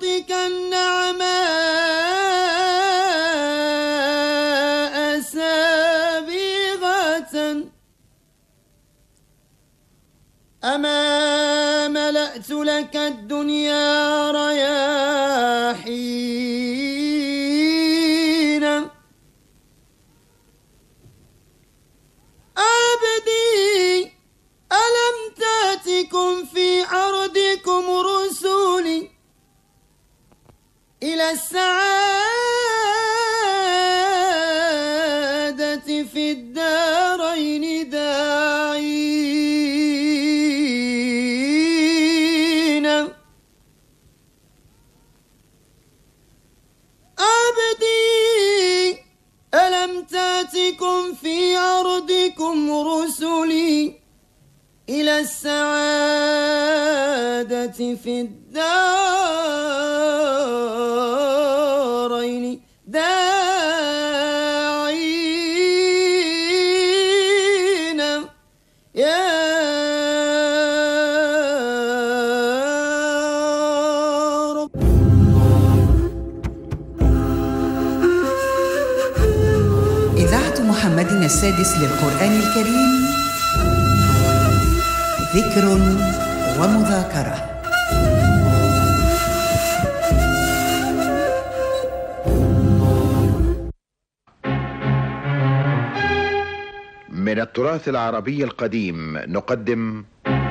صوتك النعماء سابغة، أما ملأت لك الدنيا رياحين. عبدي ألم تأتكم في عرضكم رسلي إلى السعادة في الدارين داعين. عبدي ألم تأتكم في عرضكم رسلي إلى السعادة في الدارين داعين يا رب. إذاعة محمد السادس للقرآن الكريم، ذكر ومذاكرة. من التراث العربي القديم نقدم: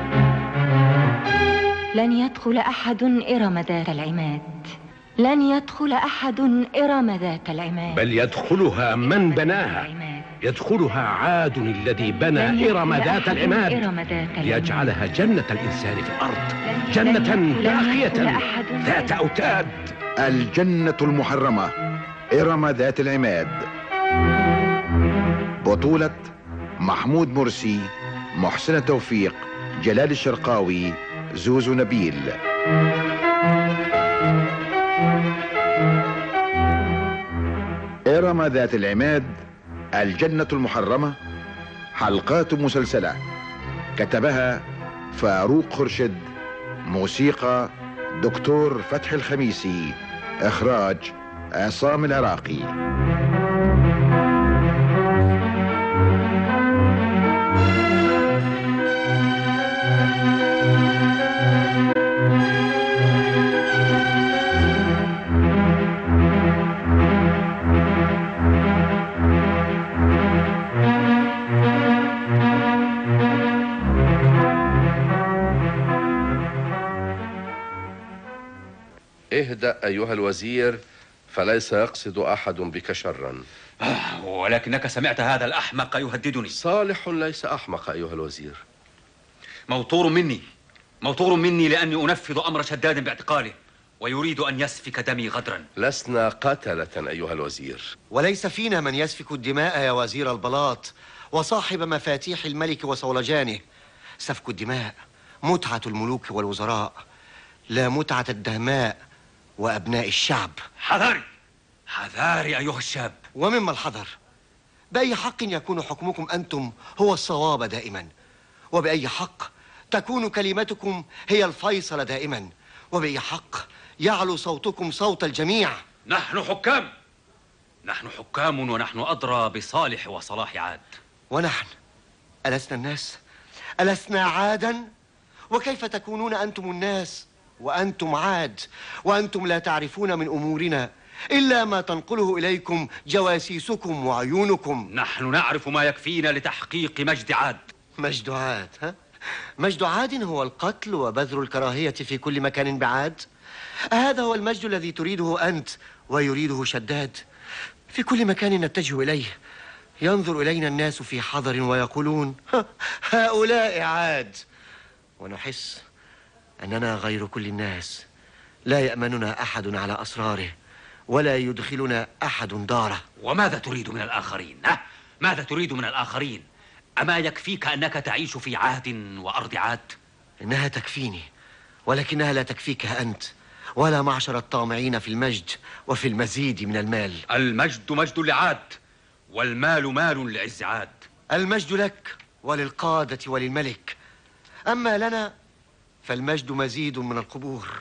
لن يدخل أحد إرم ذات العماد، لن يدخل أحد إرم ذات العماد، بل يدخلها من بناها، يدخلها عاد الذي بنى إرم ذات العماد ليجعلها جنة الإنسان في الأرض، جنة باقية ذات أوتاد. الجنة المحرمة، إرم ذات العماد. بطولة محمود مرسي، محسن توفيق، جلال الشرقاوي، زوزو نبيل. إرم ذات العماد، الجنة المحرمة، حلقات مسلسلة، كتبها فاروق خرشد، موسيقى دكتور فتحي الخميسي، إخراج عصام العراقي. اهدأ أيها الوزير، فليس يقصد أحد بك شرا. ولكنك سمعت هذا الأحمق يهددني. صالح ليس أحمق أيها الوزير. موتور مني لأني أنفذ أمر شداد باعتقاله، ويريد أن يسفك دمي غدرا. لسنا قتلة أيها الوزير. وليس فينا من يسفك الدماء يا وزير البلاط وصاحب مفاتيح الملك وصولجانه. سفك الدماء متعة الملوك والوزراء، لا متعة الدهماء وأبناء الشعب. حذاري أيها الشاب. ومما الحذر؟ بأي حق يكون حكمكم أنتم هو الصواب دائما؟ وبأي حق تكون كلمتكم هي الفيصل دائما؟ وبأي حق يعلو صوتكم صوت الجميع؟ نحن حكام ونحن أدرى بصالح وصلاح عاد. ونحن ألسنا الناس؟ ألسنا عادا؟ وكيف تكونون أنتم الناس وأنتم عاد، وأنتم لا تعرفون من أمورنا إلا ما تنقله إليكم جواسيسكم وعيونكم؟ نحن نعرف ما يكفينا لتحقيق مجد عاد. مجد عاد؟ ها؟ مجد عاد هو القتل وبذر الكراهية في كل مكان بعاد؟ هذا هو المجد الذي تريده أنت ويريده شداد؟ في كل مكان نتجه إليه ينظر إلينا الناس في حذر ويقولون هؤلاء عاد، ونحس أننا غير كل الناس، لا يأمننا أحد على أسراره ولا يدخلنا أحد داره. وماذا تريد من الآخرين؟ ماذا تريد من الآخرين؟ أما يكفيك أنك تعيش في عهد وأرض عاد؟ إنها تكفيني، ولكنها لا تكفيك أنت ولا معشر الطامعين في المجد وفي المزيد من المال. المجد مجد لعاد، والمال مال لعز عاد. المجد لك وللقادة وللملك، أما لنا فالمجد مزيد من القبور،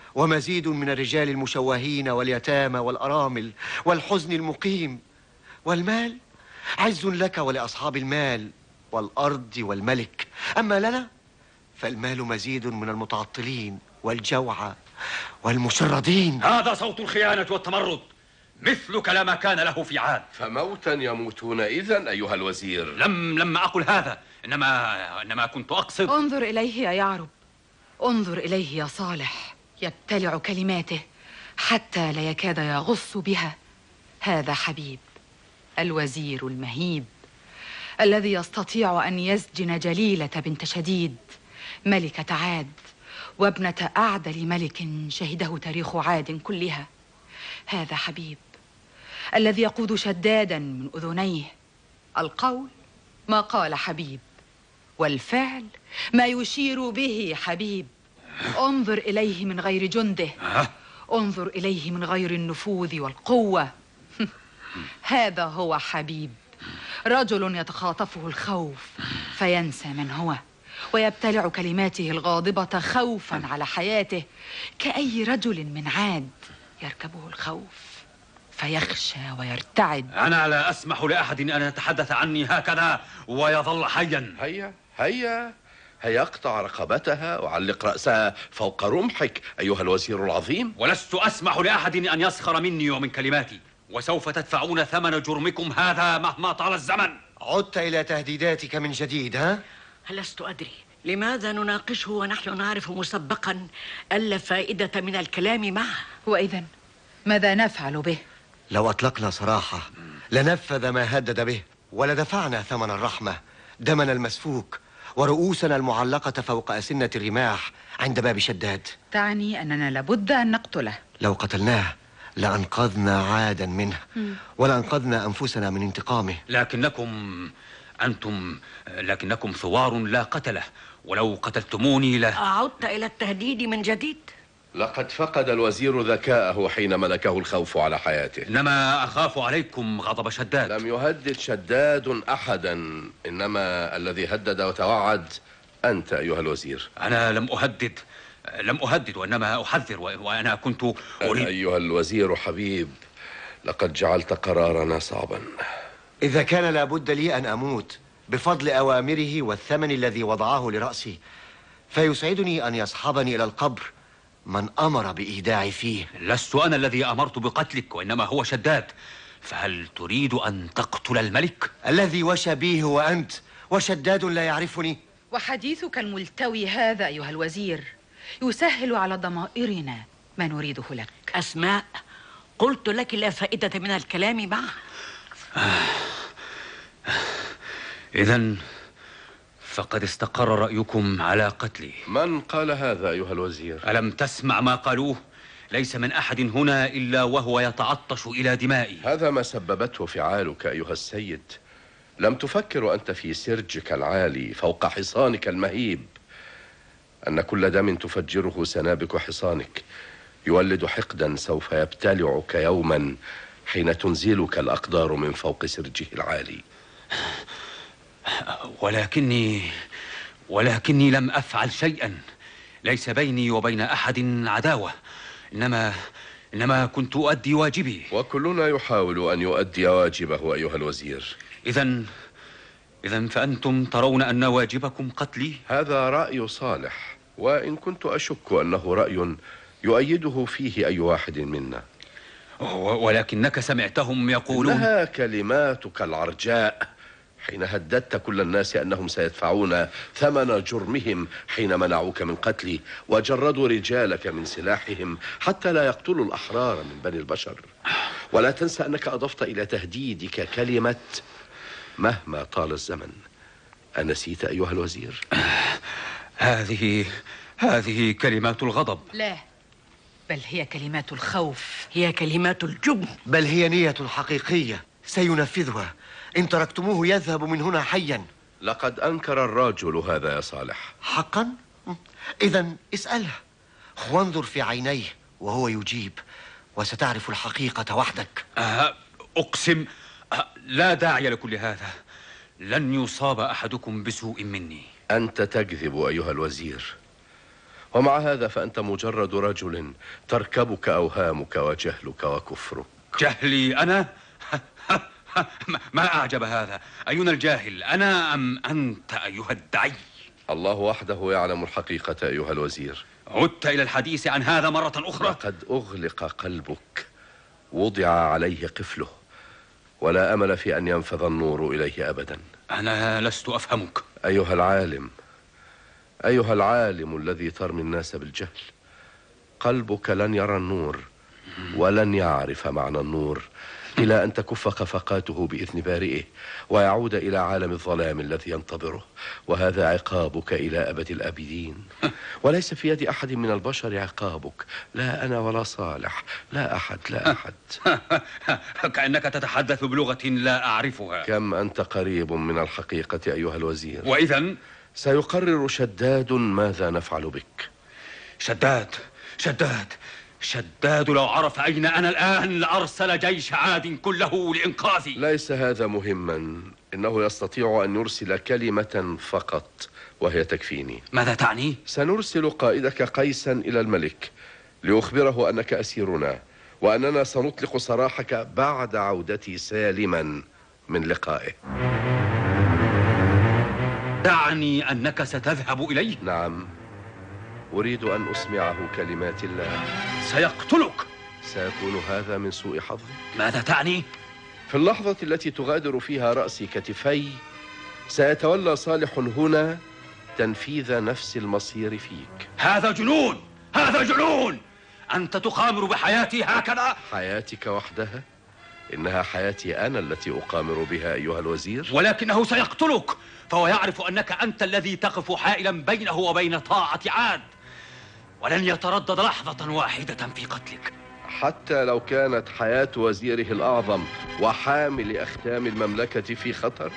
ومزيد من الرجال المشوهين واليتامى والأرامل والحزن المقيم. والمال عز لك ولأصحاب المال والأرض والملك، أما لنا فالمال مزيد من المتعطلين والجوعى والمشردين. هذا صوت الخيانة والتمرد، مثلك لما كان له في عاد. فموتا يموتون إذن أيها الوزير. لم أقل هذا، إنما كنت أقصد. انظر إليه يا يعرب، انظر إليه يا صالح، يبتلع كلماته حتى لا يكاد يغص بها. هذا حبيب الوزير المهيب الذي يستطيع أن يسجن جليلة بنت شديد ملكة عاد وابنة أعدل ملك شهده تاريخ عاد كلها. هذا حبيب الذي يقود شدادا من أذنيه. القول ما قال حبيب، والفعل ما يشير به حبيب. انظر إليه من غير جنده، انظر إليه من غير النفوذ والقوة. هذا هو حبيب، رجل يتخاطفه الخوف فينسى من هو، ويبتلع كلماته الغاضبة خوفا على حياته، كأي رجل من عاد يركبه الخوف فيخشى ويرتعد. أنا لا أسمح لأحد أن يتحدث عني هكذا ويظل حيا. هيا اقطع رقبتها وعلق رأسها فوق رمحك أيها الوزير العظيم. ولست أسمح لأحد أن يسخر مني ومن كلماتي، وسوف تدفعون ثمن جرمكم هذا مهما طال الزمن. عدت إلى تهديداتك من جديد، ها؟ لست أدري لماذا نناقشه ونحن نعرف مسبقا ألا فائدة من الكلام معه. وإذن ماذا نفعل به؟ لو أطلقنا سراحه لنفذ ما هدد به، ولدفعنا ثمن الرحمة، دمنا المسفوك ورؤوسنا المعلقة فوق أسنة الرماح عند باب شداد. تعني أننا لابد أن نقتله. لو قتلناه لأنقذنا عادا منه ولأنقذنا أنفسنا من انتقامه. لكنكم ثوار لا قتله، ولو قتلتموني عدت إلى التهديد من جديد. لقد فقد الوزير ذكاءه حين ملكه الخوف على حياته. إنما أخاف عليكم غضب شداد. لم يهدد شداد أحدا، إنما الذي هدد وتوعد أنت أيها الوزير. أنا لم أهدد وإنما أحذر، وأنا كنت أريد. أيها الوزير حبيب، لقد جعلت قرارنا صعبا. إذا كان لابد لي أن أموت بفضل أوامره والثمن الذي وضعه لرأسي، فيسعدني أن يصحبني إلى القبر من أمر بإيداعي فيه. لست أنا الذي أمرت بقتلك، وإنما هو شداد. فهل تريد أن تقتل الملك؟ الذي وشى به هو أنت، وشداد لا يعرفني. وحديثك الملتوي هذا أيها الوزير يسهل على ضمائرنا ما نريده لك. أسماء، قلت لك لا فائدة من الكلام معه. إذن فقد استقر رأيكم على قتلي. من قال هذا أيها الوزير؟ ألم تسمع ما قالوه؟ ليس من أحد هنا إلا وهو يتعطش إلى دمائي. هذا ما سببته فعالك أيها السيد. لم تفكر وأنت في سرجك العالي فوق حصانك المهيب أن كل دم تفجره سنابك حصانك يولد حقدا سوف يبتلعك يوما حين تنزلك الأقدار من فوق سرجه العالي. ولكني لم أفعل شيئا. ليس بيني وبين أحد عداوة، إنما كنت أؤدي واجبي. وكلنا يحاول أن يؤدي واجبه أيها الوزير. إذن فأنتم ترون أن واجبكم قتلي؟ هذا رأي صالح، وإن كنت أشك أنه رأي يؤيده فيه أي واحد منا. ولكنك سمعتهم يقولون. إنها كلماتك العرجاء حين هددت كل الناس أنهم سيدفعون ثمن جرمهم حين منعوك من قتلي وجردوا رجالك من سلاحهم حتى لا يقتلوا الأحرار من بني البشر. ولا تنسى أنك أضفت إلى تهديدك كلمة مهما طال الزمن. أنسيت أيها الوزير؟ هذه كلمات الغضب. لا، بل هي كلمات الخوف، هي كلمات الجبن، بل هي نية حقيقية سينفذها إن تركتموه يذهب من هنا حيا. لقد أنكر الرجل هذا يا صالح. حقا؟ إذن اسأله وانظر في عينيه وهو يجيب، وستعرف الحقيقة وحدك. أقسم لا داعي لكل هذا. لن يصاب أحدكم بسوء مني. أنت تكذب أيها الوزير، ومع هذا فأنت مجرد رجل تركبك أوهامك وجهلك وكفرك. جهلي أنا؟ ما أعجب هذا. أينا الجاهل، أنا أم أنت أيها الدعي؟ الله وحده يعلم الحقيقة أيها الوزير. عدت إلى الحديث عن هذا مرة أخرى؟ لقد أغلق قلبك، وضع عليه قفله، ولا أمل في أن ينفذ النور إليه أبدا. أنا لست أفهمك. أيها العالم، أيها العالم الذي ترمي الناس بالجهل، قلبك لن يرى النور ولن يعرف معنى النور إلى أن تكف خفقاته بإذن بارئه ويعود إلى عالم الظلام الذي ينتظره، وهذا عقابك إلى أبد الآبدين. وليس في يد أحد من البشر عقابك، لا أنا ولا صالح، لا أحد، لا أحد. كأنك تتحدث بلغة لا أعرفها. كم أنت قريب من الحقيقة أيها الوزير. وإذن سيقرر شداد ماذا نفعل بك. شداد لو عرف أين أنا الآن لأرسل جيش عاد كله لإنقاذي. ليس هذا مهما، إنه يستطيع أن يرسل كلمة فقط وهي تكفيني. ماذا تعني؟ سنرسل قائدك قيسا إلى الملك ليخبره أنك أسيرنا، وأننا سنطلق سراحك بعد عودتي سالما من لقائه. تعني أنك ستذهب إليه؟ نعم، أريد أن أسمعه كلمات الله. سيقتلك. سيكون هذا من سوء حظك. ماذا تعني؟ في اللحظة التي تغادر فيها رأسي كتفي سيتولى صالح هنا تنفيذ نفس المصير فيك. هذا جنون، هذا جنون. أنت تقامر بحياتي هكذا؟ حياتك وحدها؟ إنها حياتي أنا التي أقامر بها أيها الوزير. ولكنه سيقتلك، فهو يعرف أنك أنت الذي تقف حائلا بينه وبين طاعة عاد، ولن يتردد لحظة واحدة في قتلك. حتى لو كانت حياة وزيره الأعظم وحامل أختام المملكة في خطر؟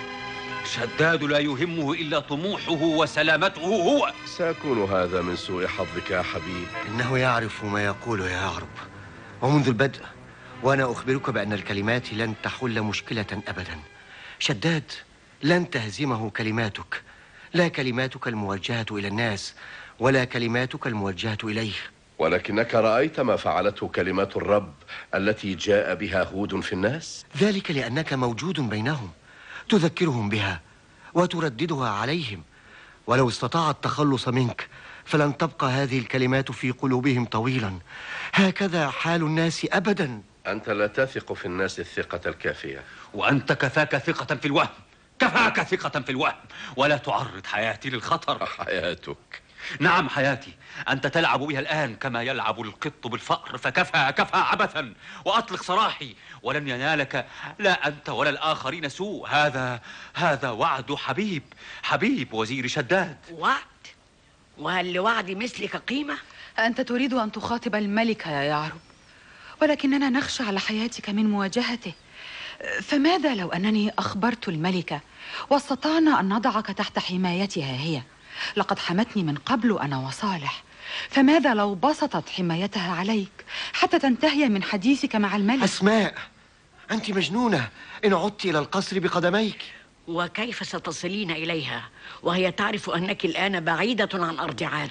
شداد لا يهمه إلا طموحه وسلامته هو. سيكون هذا من سوء حظك يا حبيب. إنه يعرف ما يقول يا عرب، ومنذ البدء وأنا أخبرك بأن الكلمات لن تحل مشكلة أبدا. شداد لن تهزمه كلماتك، لا كلماتك الموجهة إلى الناس ولا كلماتك الموجهة إليه. ولكنك رأيت ما فعلته كلمات الرب التي جاء بها هود في الناس؟ ذلك لأنك موجود بينهم، تذكرهم بها وترددها عليهم، ولو استطاع التخلص منك فلن تبقى هذه الكلمات في قلوبهم طويلا. هكذا حال الناس أبدا. أنت لا تثق في الناس الثقة الكافية. وأنت كفاك ثقة في الوهم، كفاك ثقة في الوهم، ولا تعرض حياتي للخطر. حياتك؟ نعم حياتي، أنت تلعب بها الآن كما يلعب القط بالفأر، فكفى عبثا، وأطلق سراحي ولن ينالك لا أنت ولا الآخرين سوء. هذا وعد حبيب وزير شداد. وعد؟ وهل لوعد مثلك قيمة؟ أنت تريد أن تخاطب الملك يا يعرب، ولكننا نخشى على حياتك من مواجهته. فماذا لو أنني أخبرت الملكة واستطعنا أن نضعك تحت حمايتها هي؟ لقد حمتني من قبل أنا وصالح، فماذا لو بسطت حمايتها عليك حتى تنتهي من حديثك مع الملك؟ أسماء، أنت مجنونة إن عدت إلى القصر بقدميك. وكيف ستصلين إليها وهي تعرف أنك الآن بعيدة عن أرض عاد؟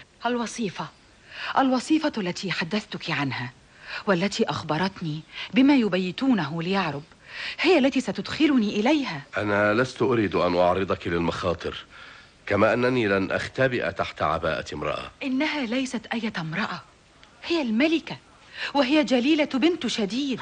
الوصيفة التي حدثتك عنها والتي أخبرتني بما يبيتونه ليعرب هي التي ستدخلني إليها. أنا لست أريد أن أعرضك للمخاطر، كما أنني لن أختبئ تحت عباءة امرأة. إنها ليست أي امرأة، هي الملكة، وهي جليلة بنت شديد.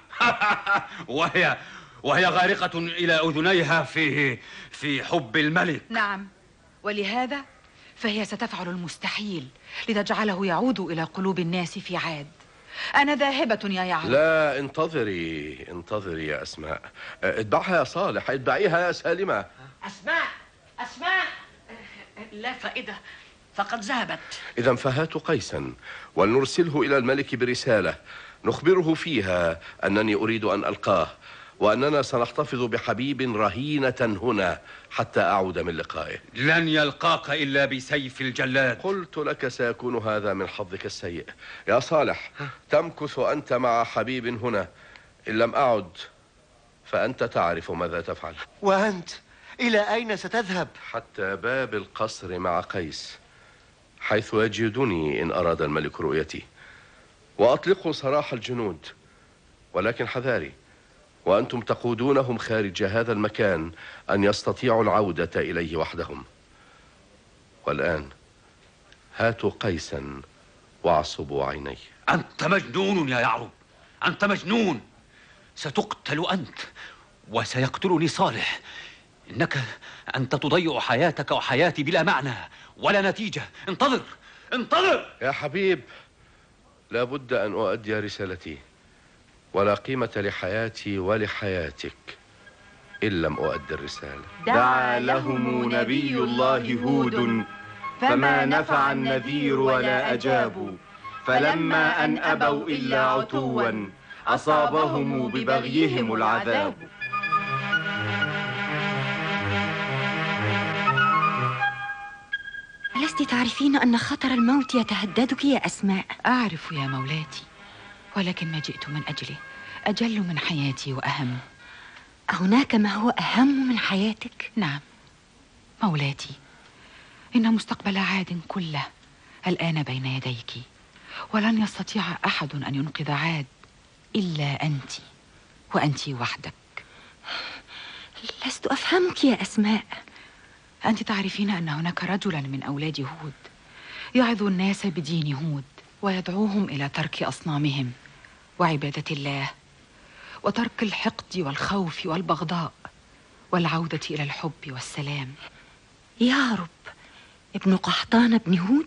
وهي غارقة إلى أذنيها في حب الملك. نعم، ولهذا فهي ستفعل المستحيل لتجعله يعود إلى قلوب الناس في عاد. أنا ذاهبة يا يعرب. لا، انتظري يا أسماء. اتبعها يا صالح، اتبعيها يا سالمة. أسماء، لا فائدة، فقد ذهبت. إذا فهاتوا قيسا ولنرسله إلى الملك برسالة نخبره فيها أنني أريد أن ألقاه، وأننا سنحتفظ بحبيب رهينة هنا حتى أعود من لقائه. لن يلقاك إلا بسيف الجلاد. قلت لك سيكون هذا من حظك السيء يا صالح. تمكث أنت مع حبيب هنا، إن لم أعد فأنت تعرف ماذا تفعل. وأنت إلى أين ستذهب؟ حتى باب القصر مع قيس، حيث يجدني إن أراد الملك رؤيتي، وأطلقوا سراح الجنود، ولكن حذاري وأنتم تقودونهم خارج هذا المكان أن يستطيعوا العودة إليه وحدهم. والآن هاتوا قيسا واعصبوا عينيه. أنت مجنون يا يعرب، أنت مجنون. ستقتل أنت وسيقتلني صالح. إنك أنت تضيع حياتك وحياتي بلا معنى ولا نتيجة. انتظر انتظر يا حبيب، لابد أن أؤدي رسالتي، ولا قيمة لحياتي ولحياتك إن لم أؤدي الرسالة. دعا لهم نبي الله هود فما نفع النذير ولا أجابوا، فلما أن أبوا إلا عتوا أصابهم ببغيهم العذاب. ألست تعرفين أن خطر الموت يتهددك يا أسماء؟ أعرف يا مولاتي، ولكن ما جئت من أجله أجل من حياتي وأهم. هناك ما هو أهم من حياتك؟ نعم مولاتي، إن مستقبل عاد كله الآن بين يديك، ولن يستطيع أحد أن ينقذ عاد إلا أنت، وأنت وحدك. لست أفهمك يا أسماء. أنت تعرفين أن هناك رجلا من أولاد هود يعظ الناس بدين هود ويدعوهم إلى ترك أصنامهم وعبادة الله، وترك الحقد والخوف والبغضاء، والعودة إلى الحب والسلام. يعرب ابن قحطان بن هود،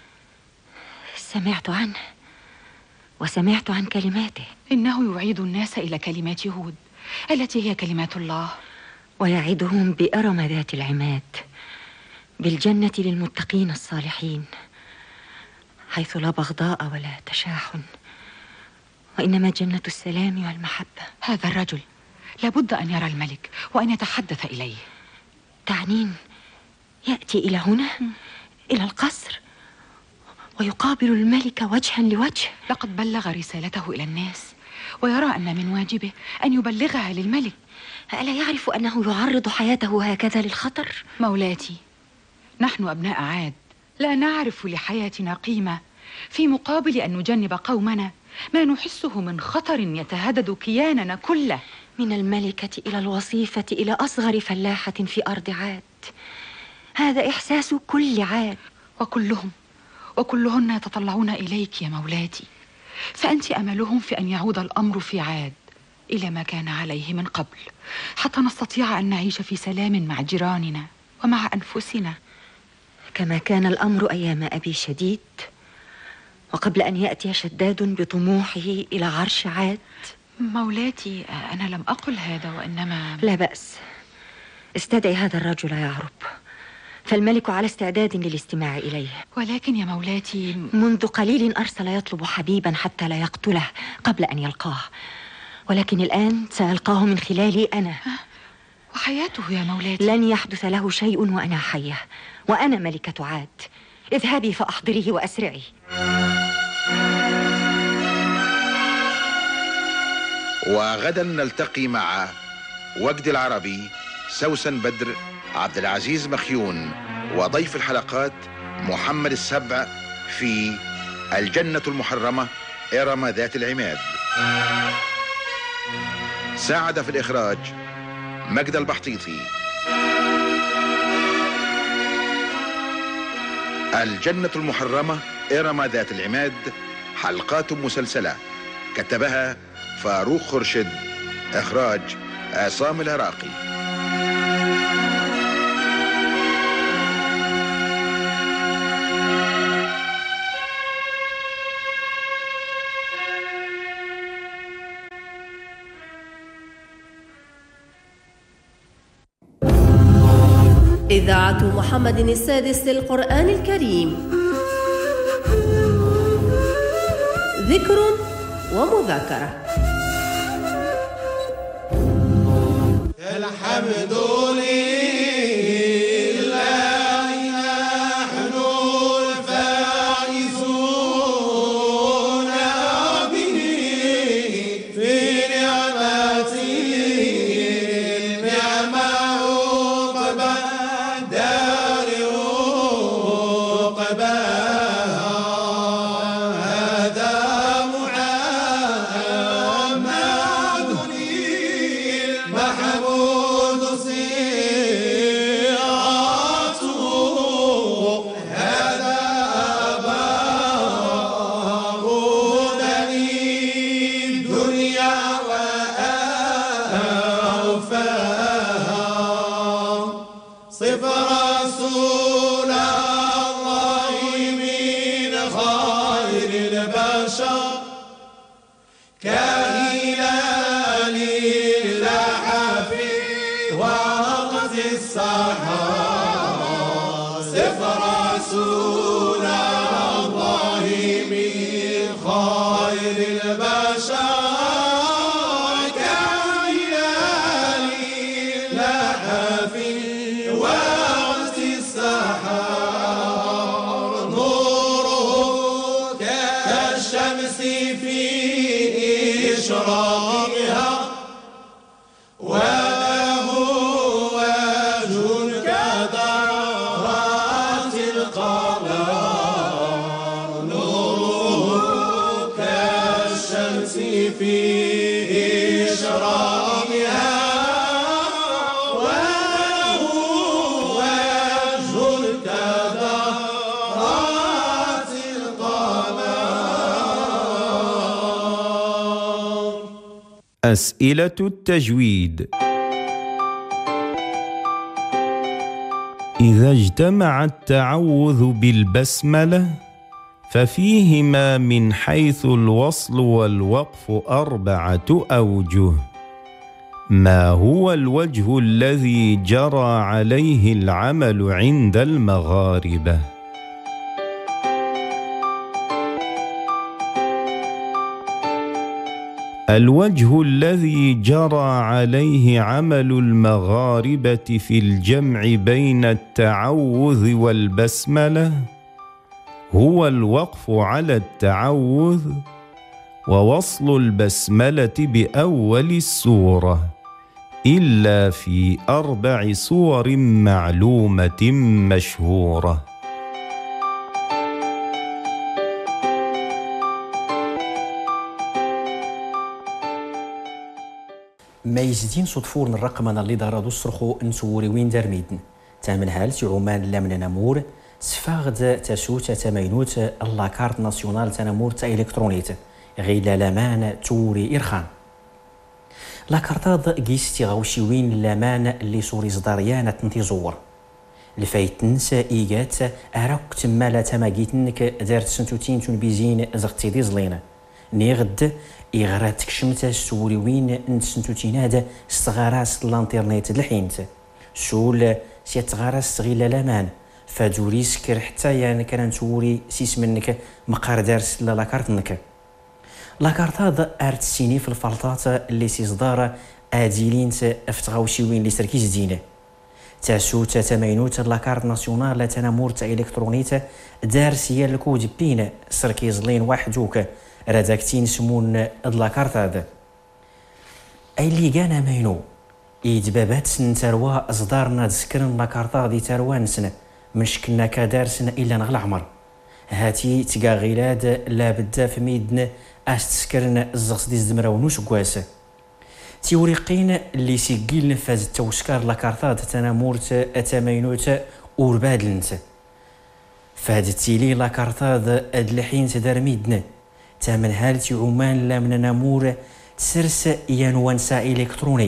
سمعت عنه وسمعت عن كلماته. إنه يعيد الناس إلى كلمات هود التي هي كلمات الله، ويعدهم بإرم ذات العماد، بالجنة للمتقين الصالحين، حيث لا بغضاء ولا تشاحن، وإنما جنة السلام والمحبة. هذا الرجل لابد أن يرى الملك وأن يتحدث إليه. تعنين يأتي إلى هنا إلى القصر ويقابل الملك وجها لوجه؟ لقد بلغ رسالته إلى الناس، ويرى أن من واجبه أن يبلغها للملك. ألا يعرف أنه يعرض حياته هكذا للخطر؟ مولاتي، نحن أبناء عاد لا نعرف لحياتنا قيمة في مقابل أن نجنب قومنا ما نحسه من خطر يتهدد كياننا كله، من الملكة إلى الوصيفة إلى أصغر فلاحة في أرض عاد. هذا إحساس كل عاد، وكلهن يتطلعون إليك يا مولاتي، فأنت أملهم في أن يعود الأمر في عاد إلى ما كان عليه من قبل، حتى نستطيع أن نعيش في سلام مع جيراننا ومع أنفسنا، كما كان الأمر أيام أبي شديد، وقبل أن يأتي شداد بطموحه إلى عرش عاد. مولاتي، أنا لم أقل هذا، وإنما... لا بأس، استدعي هذا الرجل يعرب، فالملك على استعداد للاستماع إليه. ولكن يا مولاتي، منذ قليل أرسل يطلب حبيبا حتى لا يقتله قبل أن يلقاه، ولكن الآن سألقاه من خلالي أنا. وحياته يا مولاتي؟ لن يحدث له شيء وأنا حية، وأنا ملكة عاد. اذهبي فأحضريه وأسرعي. وغدا نلتقي مع وجد العربي، سوسن بدر، عبد العزيز مخيون، وضيف الحلقات محمد السبع في الجنة المحرمة إرم ذات العماد. ساعد في الإخراج مجد البحطيطي. الجنة المحرمة إرم ذات العماد حلقات مسلسلة، كتبها فاروق خرشد، إخراج عصام العراقي. إذاعة محمد السادس للقرآن الكريم، ذكر ومذاكرة. الحمد لله نحن الفائزون به في نعمته النعمة عقبى دار عقبى البشر كهلال لاح في وقت السحر سف رسول الله من خير البشر كهلال لاح في وقت السحر نوره كالشمس في إشراقها وله وجه كدرات القمر نوره كالشمس في إشراقها وله وجه كدرات القمر. أسئلة التجويد. إذا اجتمع التعوذ بالبسملة ففيهما من حيث الوصل والوقف 4 أوجه. ما هو الوجه الذي جرى عليه العمل عند المغاربة؟ الوجه الذي جرى عليه عمل المغاربة في الجمع بين التعوذ والبسملة هو الوقف على التعوذ ووصل البسملة بأول السورة إلا في 4 سور معلومة مشهورة. ما يزدين صدفور الرقمنا اللي دارادو الصرخو نسوري وين دار ميدن تامن هالت عمان لامن نمور سفاغد تسوت تمينوت اللاكارت ناسيونال تنمور تا الكترونيت غيلا لامان توري إرخان لاكارتاد قيستي غوشي وين لامان اللي سوري زداريان تنتيزور الفايتنس إيجات أراك تمالا تماقيتنك دارت سنتوتين تنبيزين زغتي دي زلينا نيغد إغرات كشمت سوري وين نتسنتوتيناد استغاراس الانترنت الحينت سول سيتغاراس غيلا لامان فادوريس كر حتى يعني كان توري سيس منك مقار دارس لاكارتنك لاكارتاد ارت سيني في الفلطات اللي سيصدار اديلين افتغاوشي وين اللي سركيز دينه تاسوت تمينوت لاكارت ناسيونال تنمور تا الكترونيت دارسيه الكود بين سركيز لين وحدوك راداكتين سمون لاكارت هذا اي اللي كان مينو يدبابات سنتروا اصدارنا تذكرن لاكارتا دي تروان سنه مش كنا كدارسنا الا نغل عمر هاتي تقا غيلاد لا بدا في ميدن استسكرن الزغس دي زمراونوش كواسه تيوريقين اللي سيقيل نفاز التوسكار لاكارتا تنامورت اتمينوت اوربادلنت فهاد التيلي لاكارتا ادلحين تدار ميدن تامن هالتي عمان لا من نامور سرس ينوانسا إلكتروني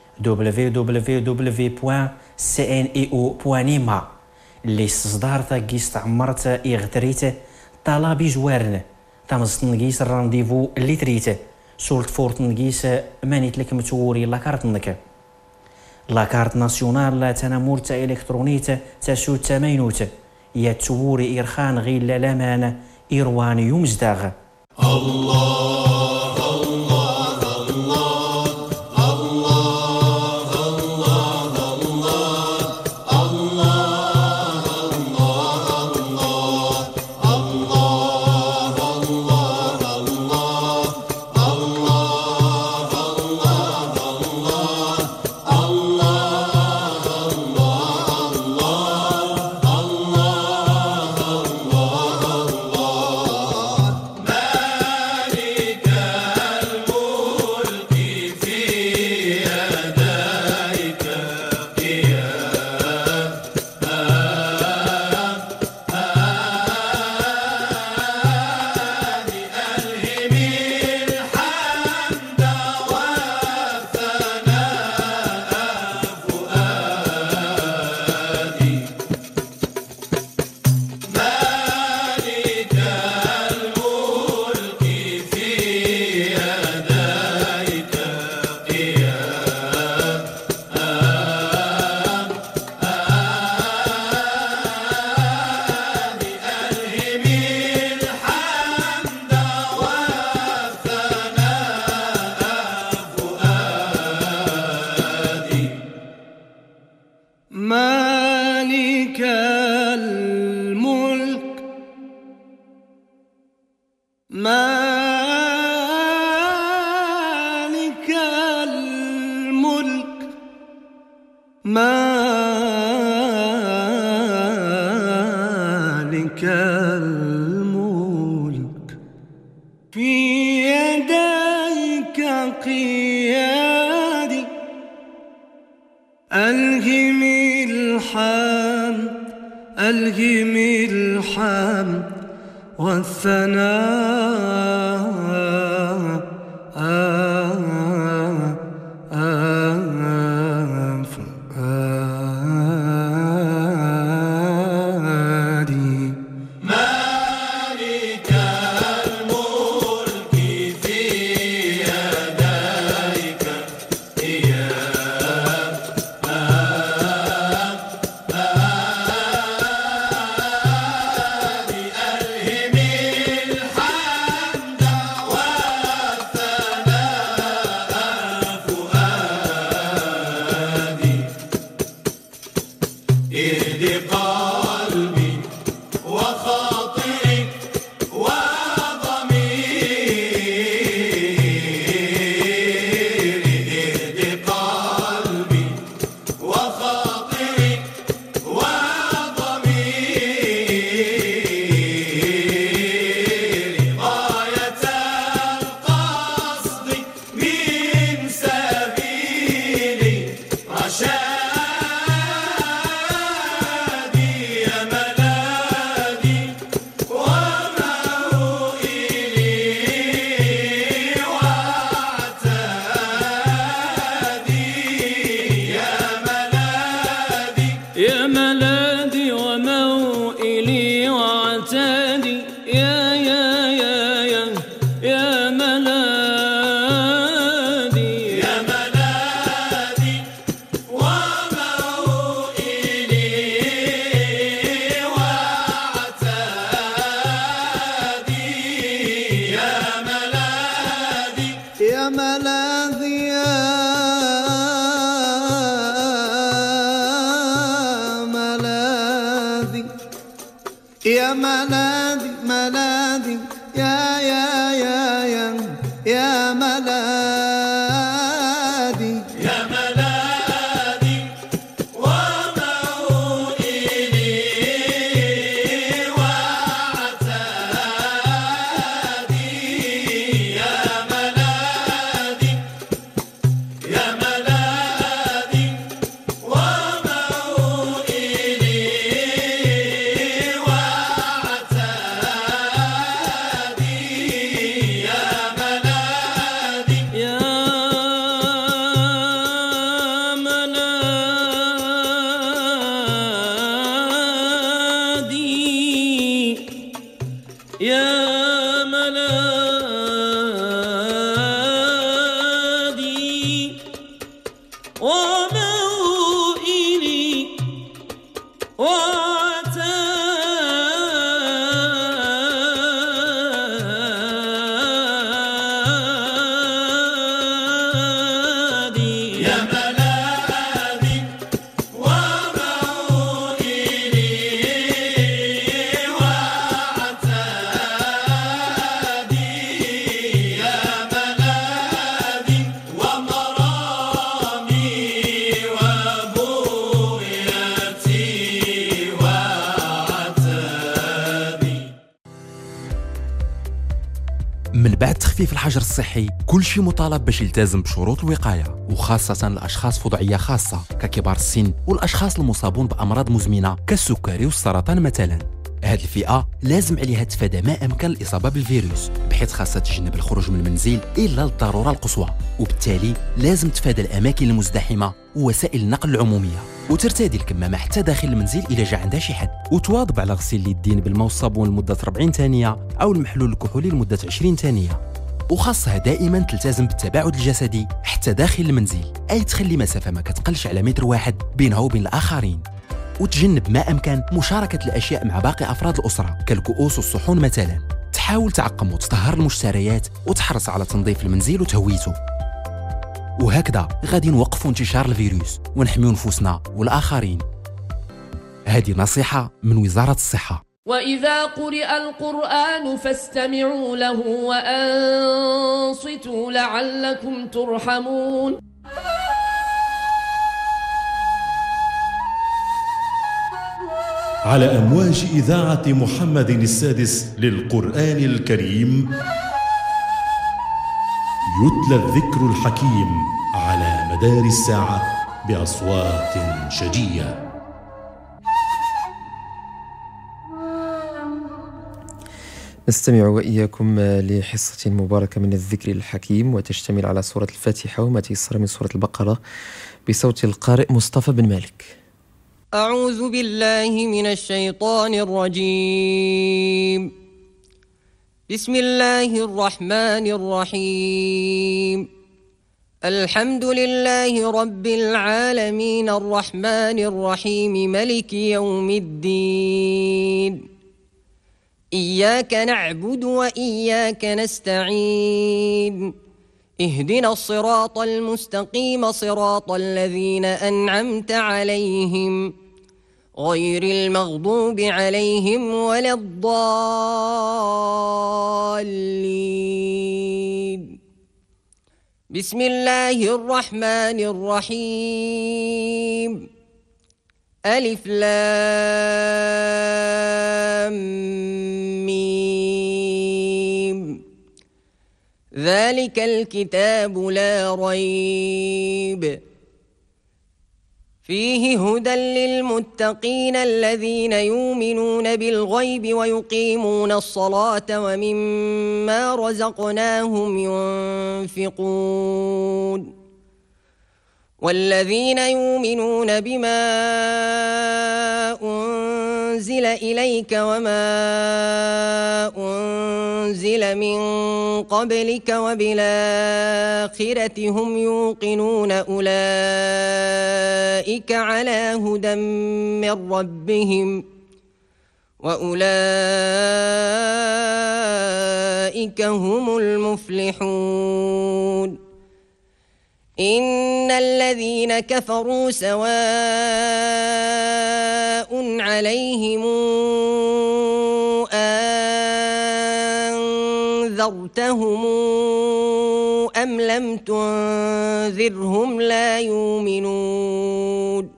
www.cneo.nima اللي استصدار تاقيس تعمرت إغتريت طلبي جوارن تامز نقيس الرانديفو اللي تريت سولت فورت نقيس مانيت لك متوري لاكارتنك لاكارت ناسيونال لا تنامور تا إلكترونيت تسود تمينوت يا توري إرخان غير لامان إيرواني يومزداغ الله الله الله الله الله الله الله الله مالك مالك الملك مالك الملك في يديك قيادي ألهم الحمد ألهم الحمد والثناء فؤادي مالك الملك في يديك اهد قلبي وخاطري وضميري اهد قلبي وخاطري وضميري غاية القصد من سبيلي رشاد يا ملاذي وموئلي وعتادي يا ملاذي يا ملاذي وموئلي وعتادي يا ملاذي يا ملاذي يا ملاذي ملاذي يا ملاذي يا ملاذي وموئلي وعتادي يا ملاذي يا ملاذي وموئلي يا ملاذي وموئلي وعتادي يا ملاذي وموئلي وعتادي يا ملاذي ومرامي وبغيتي وعتادي. من بعد تخفيف الحجر الصحي كل شيء مطالب باش يلتزم بشروط الوقاية، وخاصة الأشخاص في وضعية خاصة ككبار السن والأشخاص المصابون بأمراض مزمنة كالسكري والسرطان مثلا. هذه الفئة لازم عليها تفادى ما أمكن الإصابة بالفيروس، بحيث خاصها تجنب الخروج من المنزل إلا للضرورة القصوى، وبالتالي لازم تفادى الأماكن المزدحمة ووسائل النقل العمومية، وترتدي الكمامة حتى داخل المنزل إذا جا عندها شي حد، وتواظب على غسيل اليدين بالماء والصابون لمدة 40 ثانية أو المحلول الكحولي لمدة 20 ثانية. وخاصها دائما تلتزم بالتباعد الجسدي حتى داخل المنزل، أي تخلي مسافة ما كتقلش على متر واحد بينها وبين الآخرين، وتجنب ما أمكن مشاركة الأشياء مع باقي أفراد الأسرة كالكؤوس والصحون مثلا. تحاول تعقم وتطهر المشتريات وتحرص على تنظيف المنزل وتهويته، وهكذا غادي نوقفوا انتشار الفيروس ونحميو نفوسنا والآخرين. هذه نصيحة من وزارة الصحة. وإذا قرئ القرآن فاستمعوا له وأنصتوا لعلكم ترحمون. على أمواج إذاعة محمد السادس للقرآن الكريم يتلى الذكر الحكيم على مدار الساعة بأصوات شجية. نستمع وإياكم لحصة مباركة من الذكر الحكيم، وتشتمل على سورة الفاتحة وما تيسر من سورة البقرة، بصوت القارئ مصطفى بن مالك. أعوذ بالله من الشيطان الرجيم. بسم الله الرحمن الرحيم. الحمد لله رب العالمين الرحمن الرحيم ملك يوم الدين. إياك نعبد وإياك نستعين. اهدنا الصراط المستقيم صراط الذين أنعمت عليهم غير المغضوب عليهم ولا الضالين. بسم الله الرحمن الرحيم. ألف لام ميم. ذلك الكتاب لا ريب فيه هدى للمتقين الذين يؤمنون بالغيب ويقيمون الصلاة ومما رزقناهم ينفقون. والذين يؤمنون بما أنزل إليك وما أنزل من قبلك وبالآخرة هم يوقنون أولئك على هدى من ربهم وأولئك هم المفلحون. إن الذين كفروا سواء عليهم أنذرتهم أم لم تنذرهم لا يؤمنون.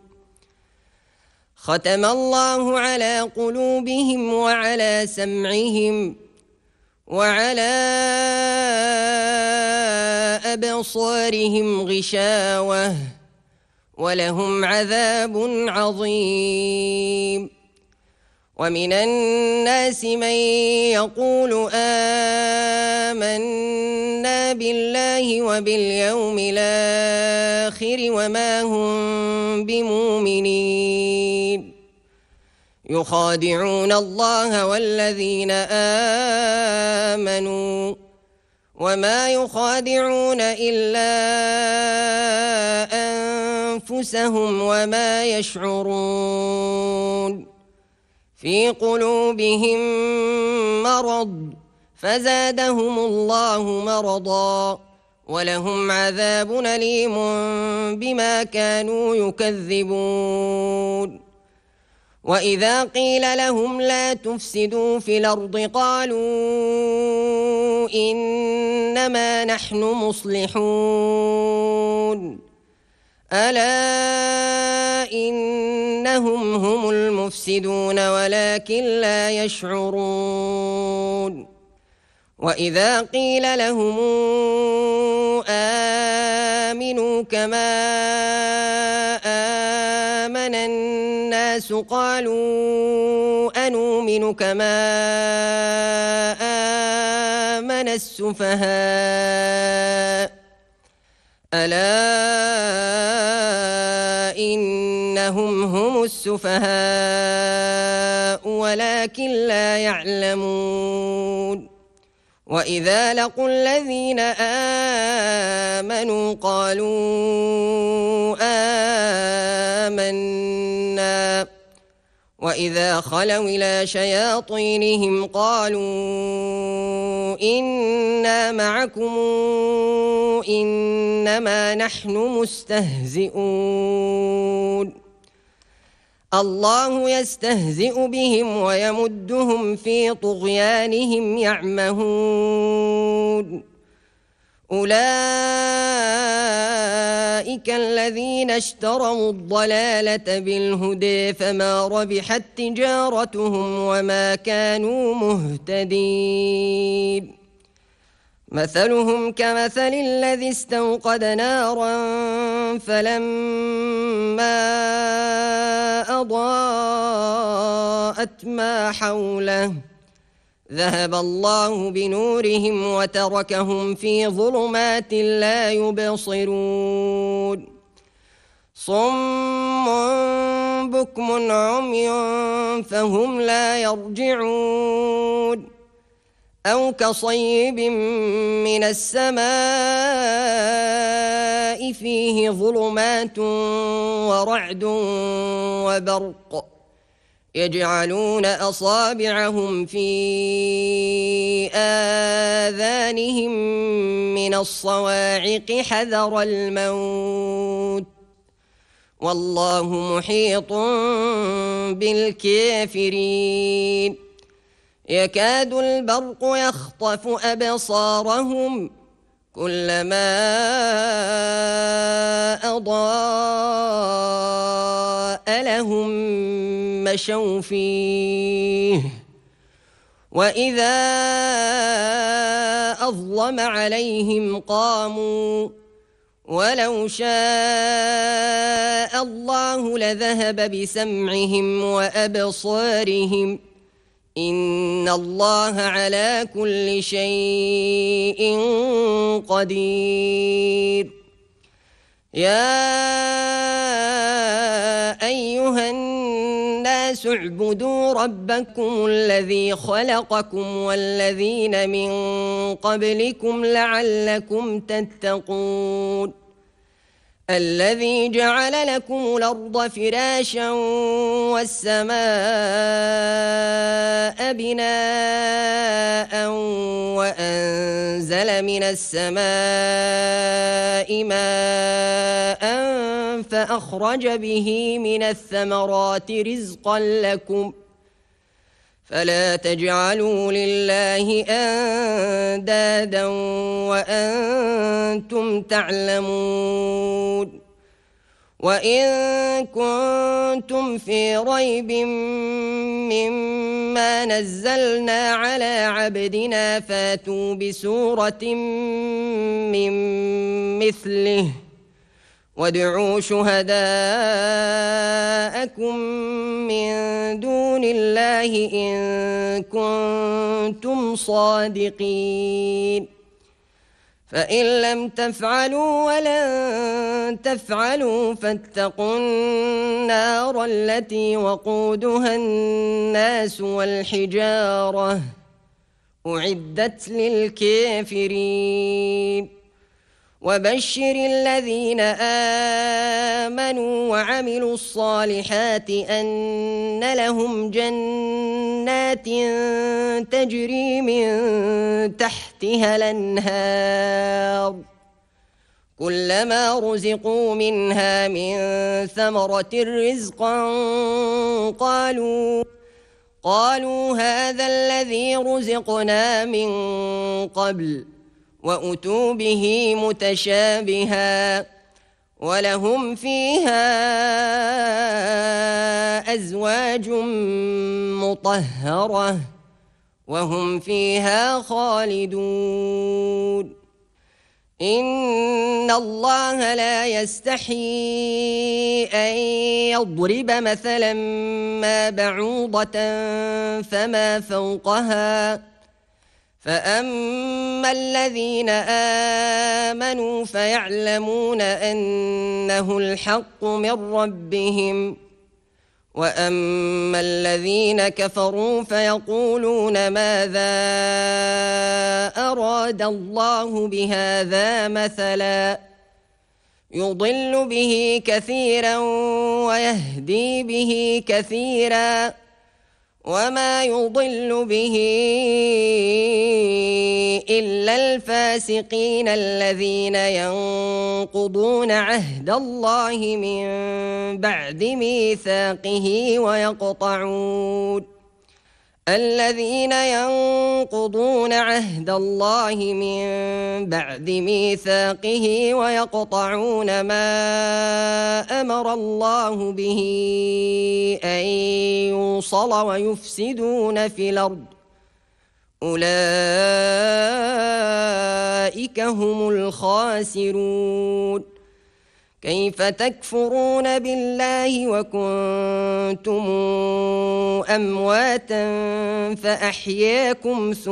ختم الله على قلوبهم وعلى سمعهم وعلى أبصارهم غشاوة ولهم عذاب عظيم. ومن الناس من يقول آمنا بالله وباليوم الآخر وما هم بمؤمنين. يخادعون الله والذين آمنوا وما يخادعون إلا أنفسهم وما يشعرون. في قلوبهم مرض فزادهم الله مرضا ولهم عذاب أليم بما كانوا يكذبون. وإذا قيل لهم لا تفسدوا في الأرض قالوا إنما نحن مصلحون. ألا إنهم هم المفسدون ولكن لا يشعرون. وإذا قيل لهم آمنوا كما آمن الناس قالوا أنؤمن كما آمن السفهاء. ألا إنهم هم السفهاء ولكن لا يعلمون. وإذا لقوا الذين آمنوا قالوا آمنا وإذا خلوا إلى شياطينهم قالوا إنا معكم إنما نحن مستهزئون. الله يستهزئ بهم ويمدهم في طغيانهم يعمهون أولئك الذين اشتروا الضلالة بالهدى فما ربحت تجارتهم وما كانوا مهتدين مثلهم كمثل الذي استوقد نارا فلما أضاءت ما حوله ذهب الله بنورهم وتركهم في ظلمات لا يبصرون صم بكم عمي فهم لا يرجعون أو كصيب من السماء فيه ظلمات ورعد وبرق يجعلون أصابعهم في آذانهم من الصواعق حذر الموت والله محيط بالكافرين يكاد البرق يخطف أبصارهم كلما أضاء لهم مشوا فيه وإذا أظلم عليهم قاموا ولو شاء الله لذهب بسمعهم وأبصارهم إن الله على كل شيء قدير يا أيها الناس اعبدوا ربكم الذي خلقكم والذين من قبلكم لعلكم تتقون الذي جعل لكم الأرض فراشا والسماء بناء وأنزل من السماء ماء فأخرج به من الثمرات رزقا لكم فلا تجعلوا لله أندادا وأنتم تعلمون وإن كنتم في ريب مما نزلنا على عبدنا فاتوا بسورة من مثله وادعوا شهداءكم من دون الله إن كنتم صادقين فإن لم تفعلوا ولن تفعلوا فاتقوا النار التي وقودها الناس والحجارة أعدت للكافرين وبشر الذين آمنوا وعملوا الصالحات أن لهم جنات تجري من تحتها الأنهار كلما رزقوا منها من ثمرة رزقا قالوا هذا الذي رزقنا من قبل وأتوا به متشابها ولهم فيها أزواج مطهرة وهم فيها خالدون إن الله لا يستحيي أن يضرب مثلا ما بعوضة فما فوقها فأما الذين آمنوا فيعلمون أنه الحق من ربهم وأما الذين كفروا فيقولون ماذا أراد الله بهذا مثلا يضل به كثيرا ويهدي به كثيرا وما يضل به إلا الفاسقين الذين ينقضون عهد الله من بعد ميثاقه ويقطعون ما أمر الله به أن يوصل ويفسدون في الأرض أولئك هم الخاسرون. كيف تكفرون بالله وكنتم أمواتا فأحياكم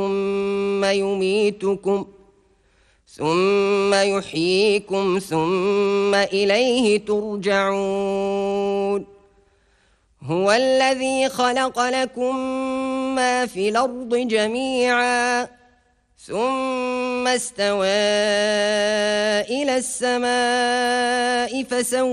ثم يحييكم ثم إليه ترجعون. هو الذي خلق لكم ما في الأرض جميعا ثم استوى إلى السماء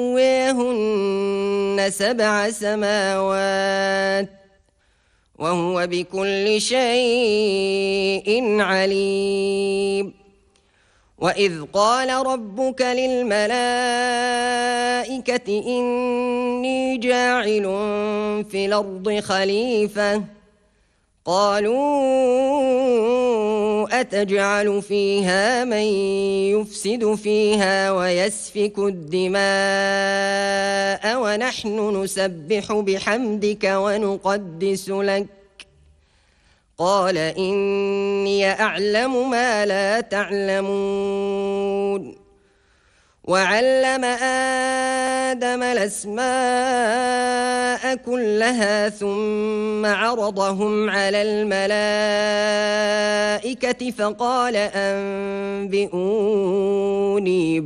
فسواهن 7 سماوات وهو بكل شيء عليم. وإذ قال ربك للملائكة إني جاعل في الأرض خليفة قالوا أتجعل فيها من يفسد فيها ويسفك الدماء ونحن نسبح بحمدك ونقدس لك قال إني أعلم ما لا تعلمون. وعلم آدم الأسماء كلها ثم عرضهم على الملائكة فقال أنبئوني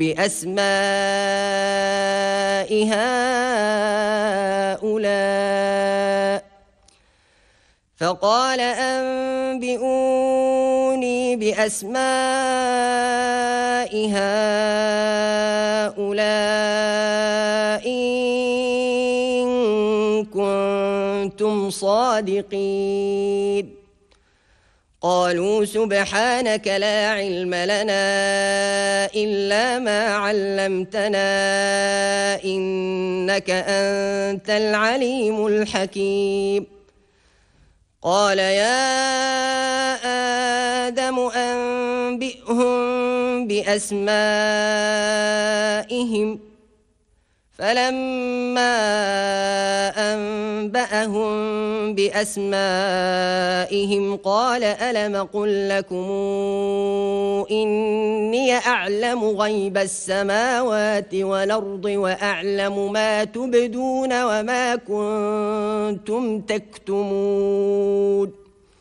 بأسماء هؤلاء إن كنتم صادقين. قالوا سبحانك لا علم لنا إلا ما علمتنا إنك أنت العليم الحكيم. قال يا آدم أنبئهم بأسمائهم فلما أنبأهم بأسمائهم قال ألم قل لكم إني أعلم غيب السماوات والأرض وأعلم ما تبدون وما كنتم تكتمون.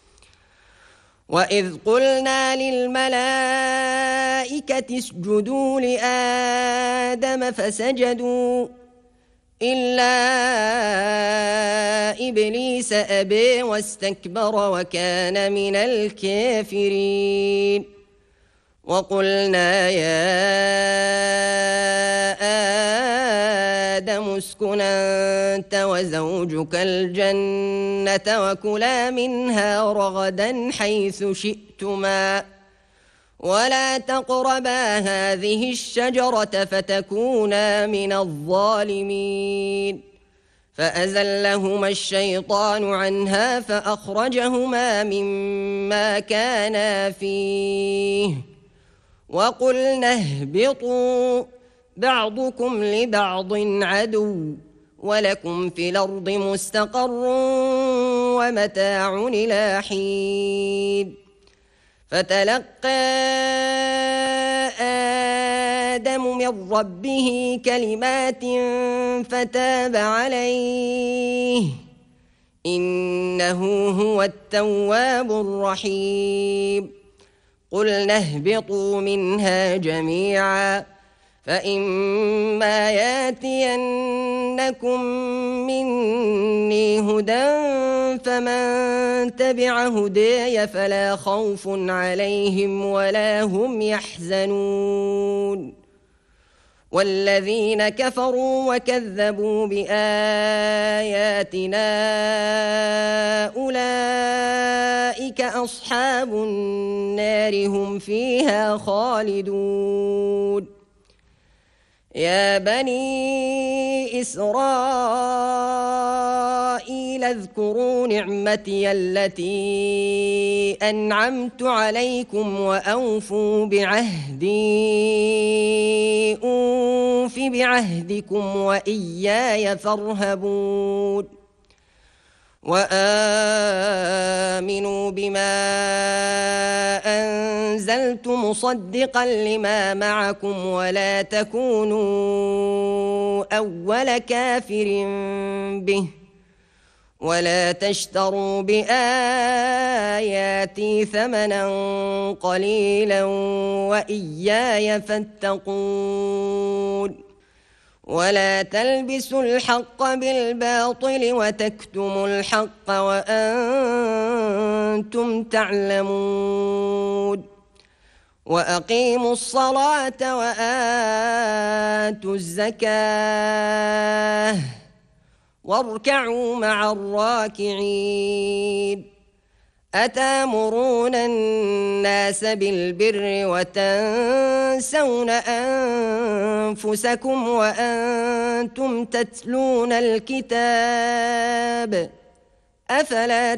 وإذ قلنا للملائكة اسجدوا لآدم فسجدوا إلا إبليس أبى واستكبر وكان من الكافرين. وقلنا يا آدم اسكن أنت وزوجك الجنة وكلا منها رغدا حيث شئتما ولا تقربا هذه الشجرة فتكونا من الظالمين. فأزلهما الشيطان عنها فأخرجهما مما كانا فيه وقلنا اهبطوا بعضكم لبعض عدو ولكم في الأرض مستقر ومتاع إلى حين. فتلقى آدم من ربه كلمات فتاب عليه إنه هو التواب الرحيم. قلنا اهبطوا منها جميعا فإما ياتينكم مني هدى فمن تبع هداي فلا خوف عليهم ولا هم يحزنون. والذين كفروا وكذبوا بآياتنا أولئك أصحاب النار هم فيها خالدون يا بني إسرائيل اذكروا نعمتي التي أنعمت عليكم وأوفوا بعهدي أوف بعهدكم وإياي فارهبون وآمنوا بما أنزلت مصدقا لما معكم ولا تكونوا أول كافر به ولا تشتروا بآياتي ثمنا قليلا وإياي فاتقون ولا تلبسوا الحق بالباطل وتكتموا الحق وأنتم تعلمون وأقيموا الصلاة وآتوا الزكاة واركعوا مع الراكعين أتامرون الناس بالبر وتنسون أنفسكم وأنتم تتلون الكتاب أفلا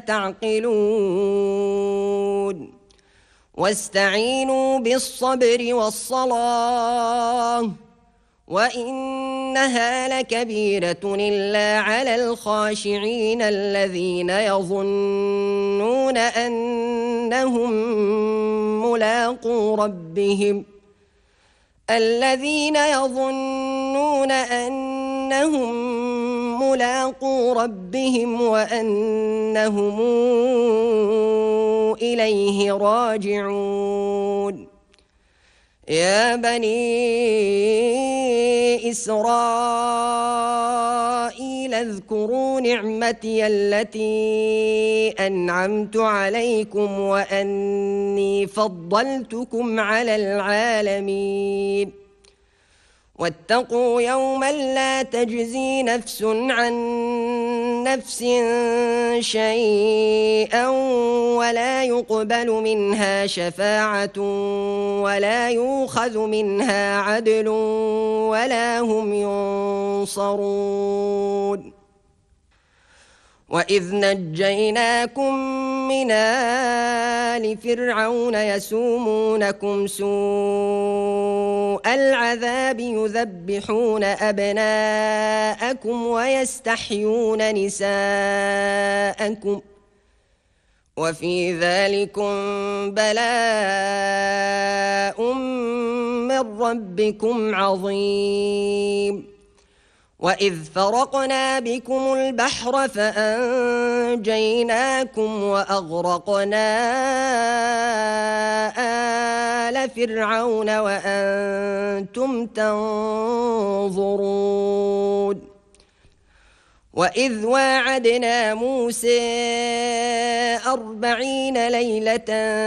تعقلون واستعينوا بالصبر والصلاة وإنها لكبيرة إلا على الخاشعين الذين يظنون أنهم ملاقو ربهم وأنهم إليه راجعون يا بني إسرائيل اذكروا نعمتي التي أنعمت عليكم وأني فضلتكم على العالمين واتقوا يوما لا تجزي نفس عن نفس شيئا ولا يقبل منها شفاعة ولا يؤخذ منها عدل ولا هم ينصرون وإذ نجيناكم من آل فرعون يسومونكم سوء العذاب يذبحون أبناءكم ويستحيون نساءكم وفي ذلكم بلاء من ربكم عظيم وإذ فرقنا بكم البحر فأنجيناكم وأغرقنا آل فرعون وأنتم تنظرون وإذ واعدنا موسى 40 ليلة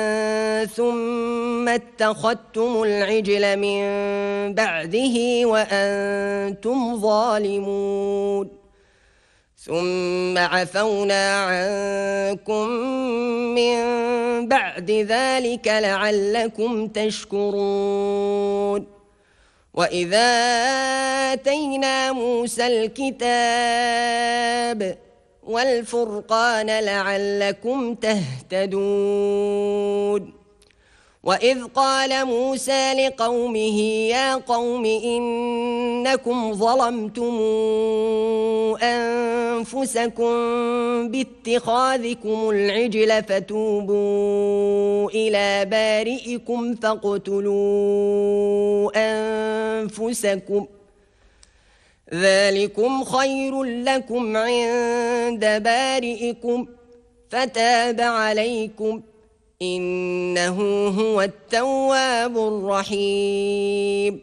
ثم اتخذتم العجل من بعده وأنتم ظالمون ثم عفونا عنكم من بعد ذلك لعلكم تشكرون وإذا آتينا موسى الكتاب والفرقان لعلكم تهتدون وإذ قال موسى لقومه يا قوم إنكم ظلمتم أنفسكم باتخاذكم العجل فتوبوا إلى بارئكم فاقتلوا أنفسكم ذلكم خير لكم عند بارئكم فتاب عليكم إنه هو التواب الرحيم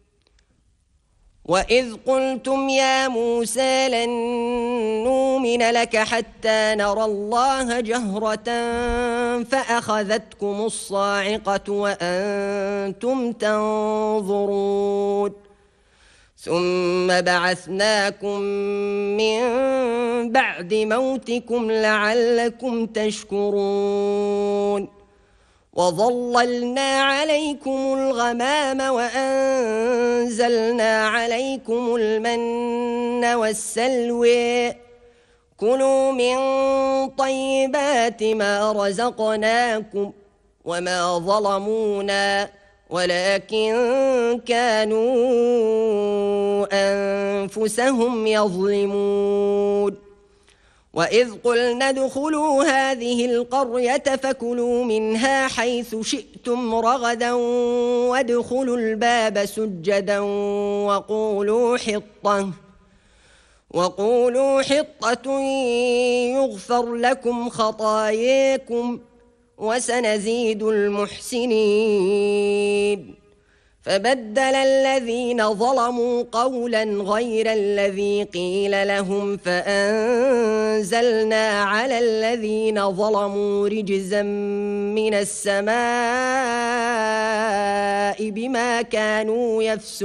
وإذ قلتم يا موسى لن نؤمن لك حتى نرى الله جهرة فأخذتكم الصاعقة وأنتم تنظرون ثم بعثناكم من بعد موتكم لعلكم تشكرون وظللنا عليكم الغمام وأنزلنا عليكم المن والسلوى كلوا من طيبات ما رزقناكم وما ظلمونا ولكن كانوا أنفسهم يظلمون وإذ قلنا ادخلوا هذه القرية فكلوا منها حيث شئتم رغدا وادخلوا الباب سجدا وقولوا حطة يغفر لكم خطاياكم وسنزيد المحسنين فبدل الذين ظلموا قولا غير الذي قيل لهم فأنزلنا على الذين ظلموا رجزا من السماء بما كانوا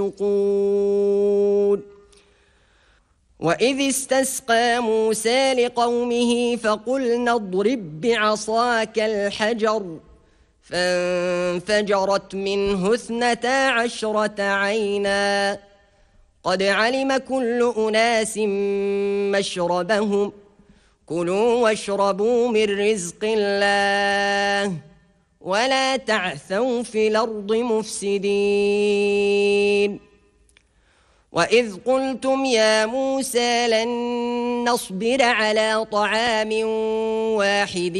يفسقون وإذ استسقى موسى لقومه فقلنا اضرب بعصاك الحجر فانفجرت منه 12 عينا قد علم كل أناس مشربهم كلوا واشربوا من رزق الله ولا تعثوا في الأرض مفسدين وإذ قلتم يا موسى لن نصبر على طعام واحد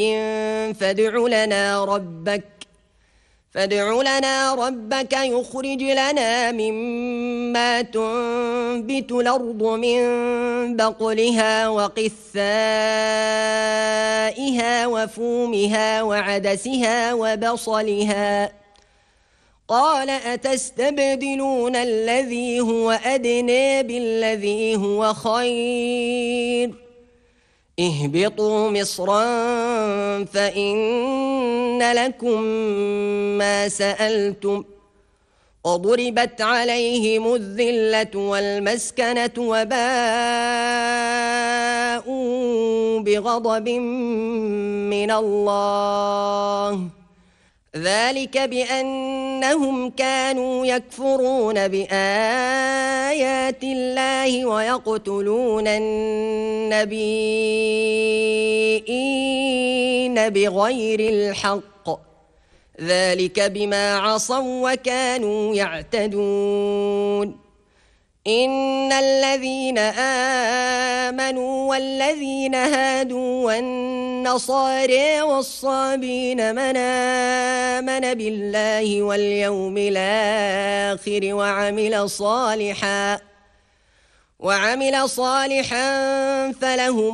فادع لنا ربك يخرج لنا مما تنبت الأرض من بقلها وقثائها وفومها وعدسها وبصلها قال أتستبدلون الذي هو أدنى بالذي هو خير اهبطوا مصرا فإن لكم ما سألتم وضربت عليهم الذلة والمسكنة وباءوا بغضب من الله ذلك بأنهم كانوا يكفرون بآيات الله ويقتلون النبيين بغير الحق ذلك بما عصوا وكانوا يعتدون إن الذين آمنوا والذين هادوا والنصارى والصابين من آمن بالله واليوم الآخر وعمل صالحا فلهم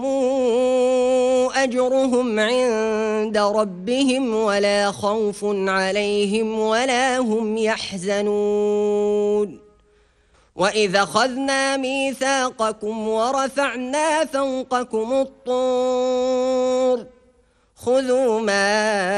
أجرهم عند ربهم ولا خوف عليهم ولا هم يحزنون وإذا أخذنا ميثاقكم ورفعنا فوقكم الطور خذوا ما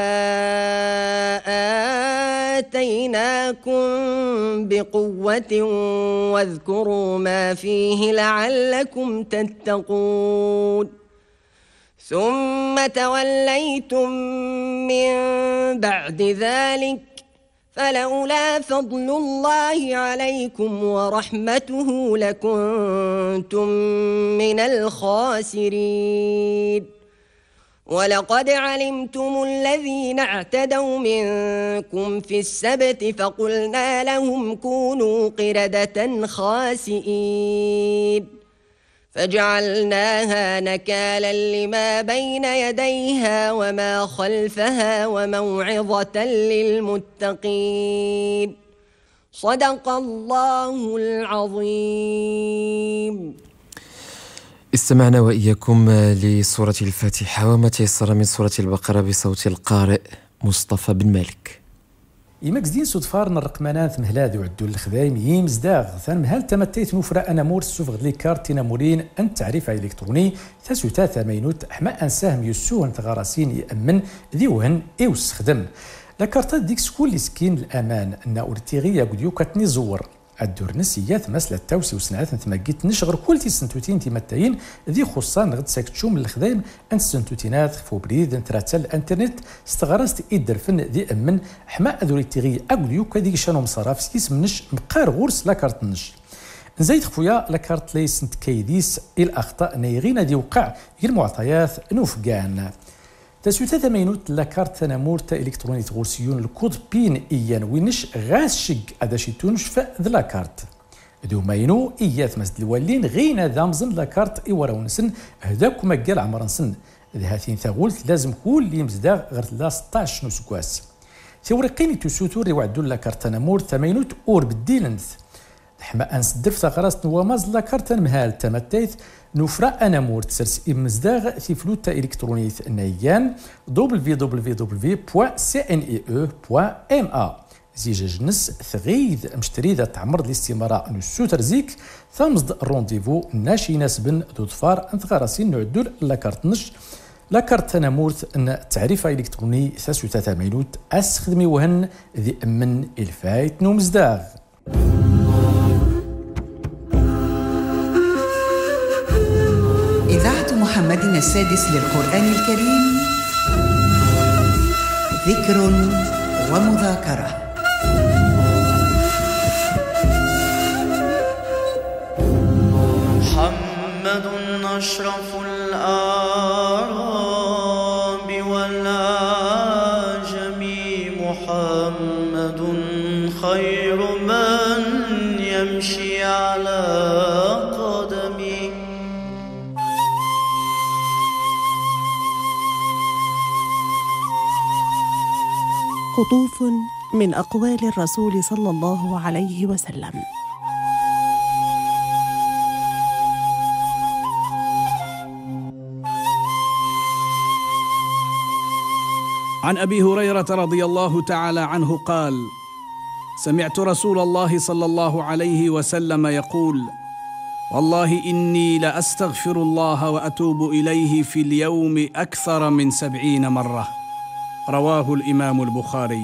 آتيناكم بقوة واذكروا ما فيه لعلكم تتقون ثم توليتم من بعد ذلك فلولا فضل الله عليكم ورحمته لكنتم من الخاسرين ولقد علمتم الذين اعتدوا منكم في السبت فقلنا لهم كونوا قردة خاسئين فجعلناها نكالا لما بين يديها وما خلفها وموعظة للمتقين صدق الله العظيم. استمعنا وإياكم لسورة الفاتحة وما تيسر من سورة البقرة بصوت القارئ مصطفى بن مالك. إماكس دين صدفار الرقمانات مهلاد وعدو الخذايم يمزداغ ثان مهال تمتيت نوفرا أنا مور السوفغ لي كارتينا مورين أن تعريف إلكتروني ثاسوتا ثمينوت أحماء أنساهم يسوهن ثغراسين يأمن ذيوهن إيوس خدم لا كارتا ديك سكول سكين الأمان أن أورتيغيا قد يوكتني زور الدورنس هي ثماس التوسي وسنعات ثماكيت نشغر كل تيسنتوتين تيمتاين ذي خصان غد ساكتشوم الخدايم أنت سنتوتينات فوبريد انتراتال الانترنت استغرست إدرفن ذي أمن حما أذوري تيغي أقليو كذي شانو مصراف سكيس منش مقار غورس لاكارت نش نزيد خويا لاكارت ليس نتكايديس الأخطاء نيغينا دي وقع المعطيات نوفقان تسويتا ثمينوت لاكارت تنامور تا إلكترونية غورسيون الكود بين إيان وينش غاز شق أداشي تونش فذ لاكارت دو ماينو إيات مسد الوالين غينا ذامزن لاكارت إوراونسن هداك مقال عمرنسن ذي هاتين ثاغولت لازم كل اللي مزداغ غير 16 نسكواس ثورقيني تسوتور يوعدون لاكارت تنامور ثمينوت أور بالديلنث حما أنس درف ثغراس نواماز لاكارت مهال تمتيث نفرا أنا مور تسرس إمزداغ في فلوتا إلكترونية نيان www.cnee.ma زيجاج نس ثغيذ مشتريدة تعمر الاستمارة نسوتر زيك ثمزد الرونديفو ناشي ناسبن ذو ظفار انثغراسين نعدول لاكارت لاكارت تنامورت أن تعريفة إلكتروني ثاسوتا ثمينوت أسخدمي وهن ذي أمن الفايت نومزداغ إذاعة محمد السادس للقرآن الكريم ذكر ومذاكرة. محمد أشرف الأعراب والعجم محمد خير من يمشي على قدمه قطوف من أقوال الرسول صلى الله عليه وسلم. عن أبي هريرة رضي الله تعالى عنه قال: سمعت رسول الله صلى الله عليه وسلم يقول: والله إني لأستغفر الله وأتوب إليه في اليوم أكثر من 70 مرة. رواه الإمام البخاري.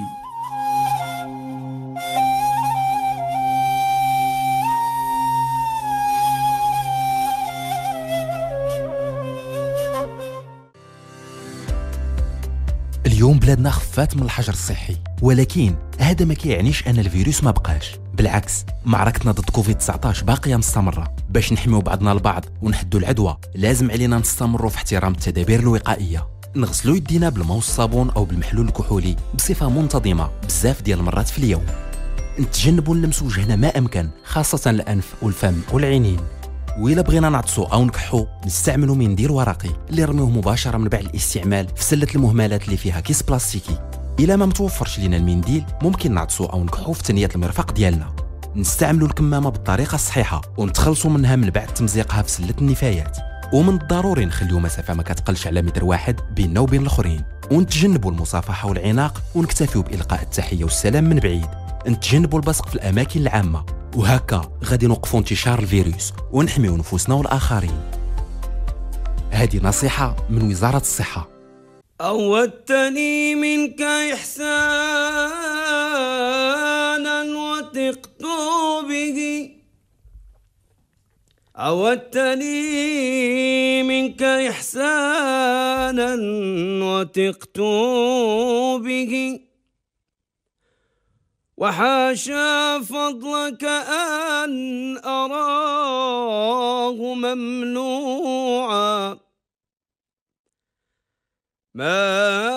اليوم بلادنا خفات من الحجر الصحي، ولكن هذا ما كيعنيش ان الفيروس ما بقاش. بالعكس، معركتنا ضد كوفيد 19 باقيه مستمره. باش نحميو بعضنا البعض ونحدوا العدوى لازم علينا نستمروا في احترام التدابير الوقائيه. نغسلوا يدينا بالماء والصابون او بالمحلول الكحولي بصفه منتظمه بزاف ديال المرات في اليوم. نتجنبوا نلمس وجهنا ما امكن، خاصه الانف والفم والعينين. وإلا بغينا نعطسوا او نكحوا نستعملوا منديل ورقي اللي رميوه مباشره من بعد الاستعمال في سله المهملات اللي فيها كيس بلاستيكي. الا ما متوفرش لينا المنديل ممكن نعطسوا او نكحوا في ثنيه المرفق ديالنا. نستعملوا الكمامه بالطريقه الصحيحه ونتخلصوا منها من بعد تمزيقها في سله النفايات. ومن الضروري نخليو مسافه ما كتقلش على متر واحد بيننا وبين الاخرين. ونتجنبوا المصافحه والعناق ونكتفيو بالقاء التحيه والسلام من بعيد. نتجنبوا البصق في الاماكن العامه، وهكا غادي نوقفوا انتشار الفيروس ونحميو نفوسنا والآخرين. هذه نصيحة من وزارة الصحة. عودتني منك إحسانا وثقت به، عودتني منك إحسانا وثقت به، وحاشا فضلك أن أراه ممنوعا، ما